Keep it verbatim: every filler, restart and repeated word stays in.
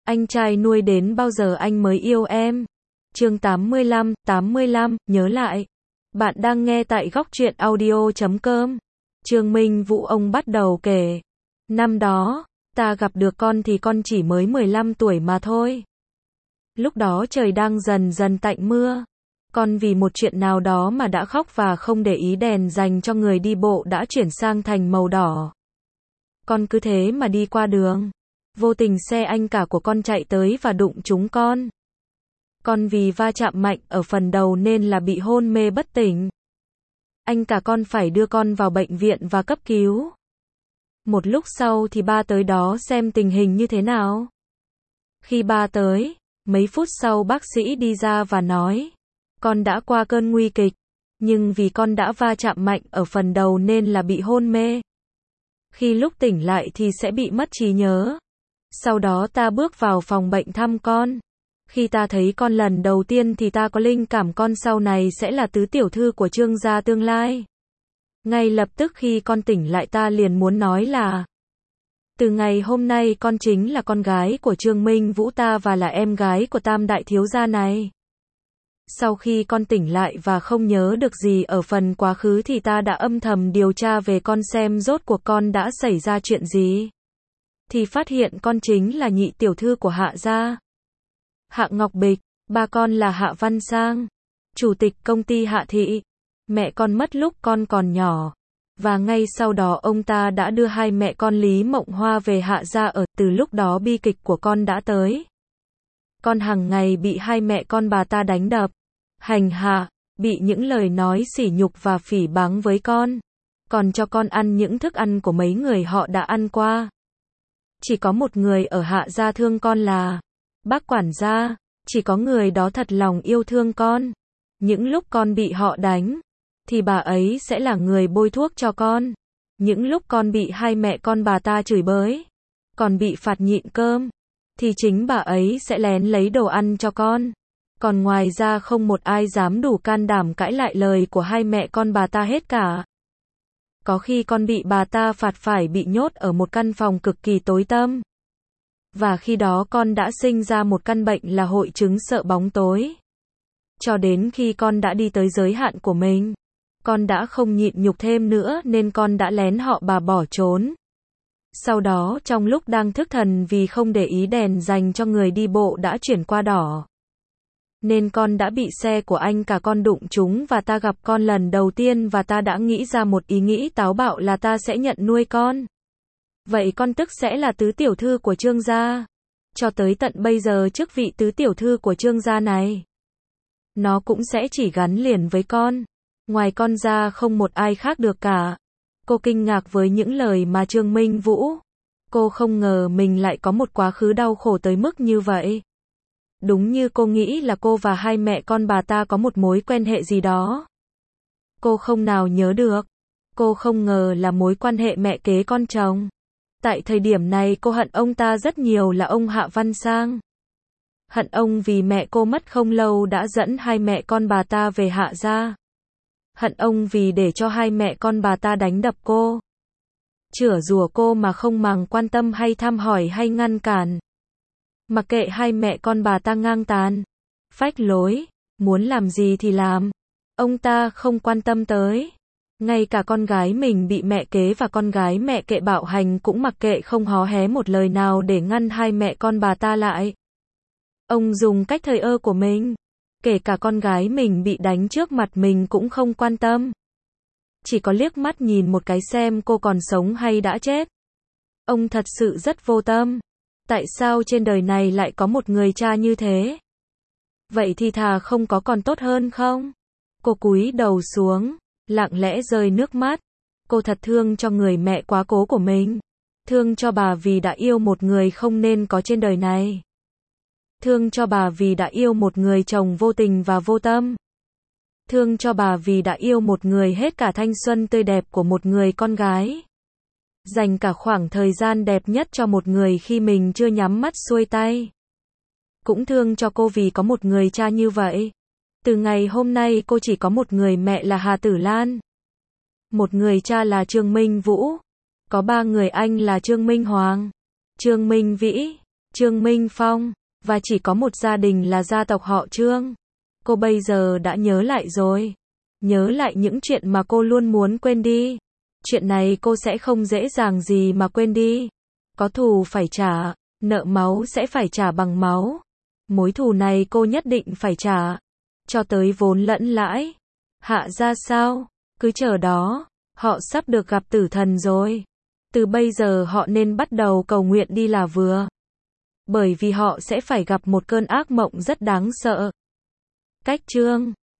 Anh trai nuôi đến bao giờ anh mới yêu em? Chương tám mươi lăm, tám mươi lăm, nhớ lại. Bạn đang nghe tại góc truyện audio chấm com. Trương Minh Vũ ông bắt đầu kể. Năm đó, ta gặp được con thì con chỉ mới mười lăm tuổi mà thôi. Lúc đó trời đang dần dần tạnh mưa. Con vì một chuyện nào đó mà đã khóc và không để ý đèn dành cho người đi bộ đã chuyển sang thành màu đỏ. Con cứ thế mà đi qua đường. Vô tình xe anh cả của con chạy tới và đụng trúng con. Con vì va chạm mạnh ở phần đầu nên là bị hôn mê bất tỉnh. Anh cả con phải đưa con vào bệnh viện và cấp cứu. Một lúc sau thì ba tới đó xem tình hình như thế nào. Khi ba tới, mấy phút sau bác sĩ đi ra và nói, con đã qua cơn nguy kịch, nhưng vì con đã va chạm mạnh ở phần đầu nên là bị hôn mê. Khi lúc tỉnh lại thì sẽ bị mất trí nhớ. Sau đó ta bước vào phòng bệnh thăm con. Khi ta thấy con lần đầu tiên thì ta có linh cảm con sau này sẽ là tứ tiểu thư của Trương gia tương lai. Ngay lập tức khi con tỉnh lại ta liền muốn nói là từ ngày hôm nay con chính là con gái của Trương Minh Vũ ta và là em gái của Tam đại thiếu gia này. Sau khi con tỉnh lại và không nhớ được gì ở phần quá khứ thì ta đã âm thầm điều tra về con xem rốt cuộc con đã xảy ra chuyện gì. Thì phát hiện con chính là nhị tiểu thư của Hạ gia. Hạ Ngọc Bịch, ba con là Hạ Văn Sang, chủ tịch công ty Hạ Thị. Mẹ con mất lúc con còn nhỏ. Và ngay sau đó ông ta đã đưa hai mẹ con Lý Mộng Hoa về Hạ gia ở, từ lúc đó bi kịch của con đã tới. Con hàng ngày bị hai mẹ con bà ta đánh đập, hành hạ, bị những lời nói sỉ nhục và phỉ báng với con. Còn cho con ăn những thức ăn của mấy người họ đã ăn qua. Chỉ có một người ở Hạ gia thương con là bác quản gia, chỉ có người đó thật lòng yêu thương con. Những lúc con bị họ đánh, thì bà ấy sẽ là người bôi thuốc cho con. Những lúc con bị hai mẹ con bà ta chửi bới, còn bị phạt nhịn cơm, thì chính bà ấy sẽ lén lấy đồ ăn cho con. Còn ngoài ra không một ai dám đủ can đảm cãi lại lời của hai mẹ con bà ta hết cả. Có khi con bị bà ta phạt phải bị nhốt ở một căn phòng cực kỳ tối tăm. Và khi đó con đã sinh ra một căn bệnh là hội chứng sợ bóng tối. Cho đến khi con đã đi tới giới hạn của mình, con đã không nhịn nhục thêm nữa nên con đã lén họ bà bỏ trốn. Sau đó trong lúc đang thức thần vì không để ý đèn dành cho người đi bộ đã chuyển qua đỏ, nên con đã bị xe của anh cả con đụng trúng và ta gặp con lần đầu tiên và ta đã nghĩ ra một ý nghĩ táo bạo là ta sẽ nhận nuôi con. Vậy con tức sẽ là tứ tiểu thư của Trương gia. Cho tới tận bây giờ chức vị tứ tiểu thư của Trương gia này, nó cũng sẽ chỉ gắn liền với con. Ngoài con ra không một ai khác được cả. Cô kinh ngạc với những lời mà Trương Minh Vũ. Cô không ngờ mình lại có một quá khứ đau khổ tới mức như vậy. Đúng như cô nghĩ là cô và hai mẹ con bà ta có một mối quan hệ gì đó. Cô không nào nhớ được. Cô không ngờ là mối quan hệ mẹ kế con chồng. Tại thời điểm này cô hận ông ta rất nhiều là ông Hạ Văn Sang. Hận ông vì mẹ cô mất không lâu đã dẫn hai mẹ con bà ta về Hạ gia. Hận ông vì để cho hai mẹ con bà ta đánh đập cô, chửi rủa cô mà không màng quan tâm hay thăm hỏi hay ngăn cản. Mặc kệ hai mẹ con bà ta ngang tàn, phách lối, muốn làm gì thì làm. Ông ta không quan tâm tới. Ngay cả con gái mình bị mẹ kế và con gái mẹ kệ bạo hành cũng mặc kệ không hó hé một lời nào để ngăn hai mẹ con bà ta lại. Ông dùng cách thờ ơ của mình. Kể cả con gái mình bị đánh trước mặt mình cũng không quan tâm. Chỉ có liếc mắt nhìn một cái xem cô còn sống hay đã chết. Ông thật sự rất vô tâm. Tại sao trên đời này lại có một người cha như thế? Vậy thì thà không có còn tốt hơn không? Cô cúi đầu xuống, lặng lẽ rơi nước mắt. Cô thật thương cho người mẹ quá cố của mình. Thương cho bà vì đã yêu một người không nên có trên đời này. Thương cho bà vì đã yêu một người chồng vô tình và vô tâm. Thương cho bà vì đã yêu một người hết cả thanh xuân tươi đẹp của một người con gái. Dành cả khoảng thời gian đẹp nhất cho một người khi mình chưa nhắm mắt xuôi tay. Cũng thương cho cô vì có một người cha như vậy. Từ ngày hôm nay cô chỉ có một người mẹ là Hà Tử Lan. Một người cha là Trương Minh Vũ. Có ba người anh là Trương Minh Hoàng, Trương Minh Vĩ, Trương Minh Phong, và chỉ có một gia đình là gia tộc họ Trương. Cô bây giờ đã nhớ lại rồi. Nhớ lại những chuyện mà cô luôn muốn quên đi. Chuyện này cô sẽ không dễ dàng gì mà quên đi. Có thù phải trả, nợ máu sẽ phải trả bằng máu. Mối thù này cô nhất định phải trả. Cho tới vốn lẫn lãi. Hạ ra sao? Cứ chờ đó. Họ sắp được gặp tử thần rồi. Từ bây giờ họ nên bắt đầu cầu nguyện đi là vừa. Bởi vì họ sẽ phải gặp một cơn ác mộng rất đáng sợ. Cách Trương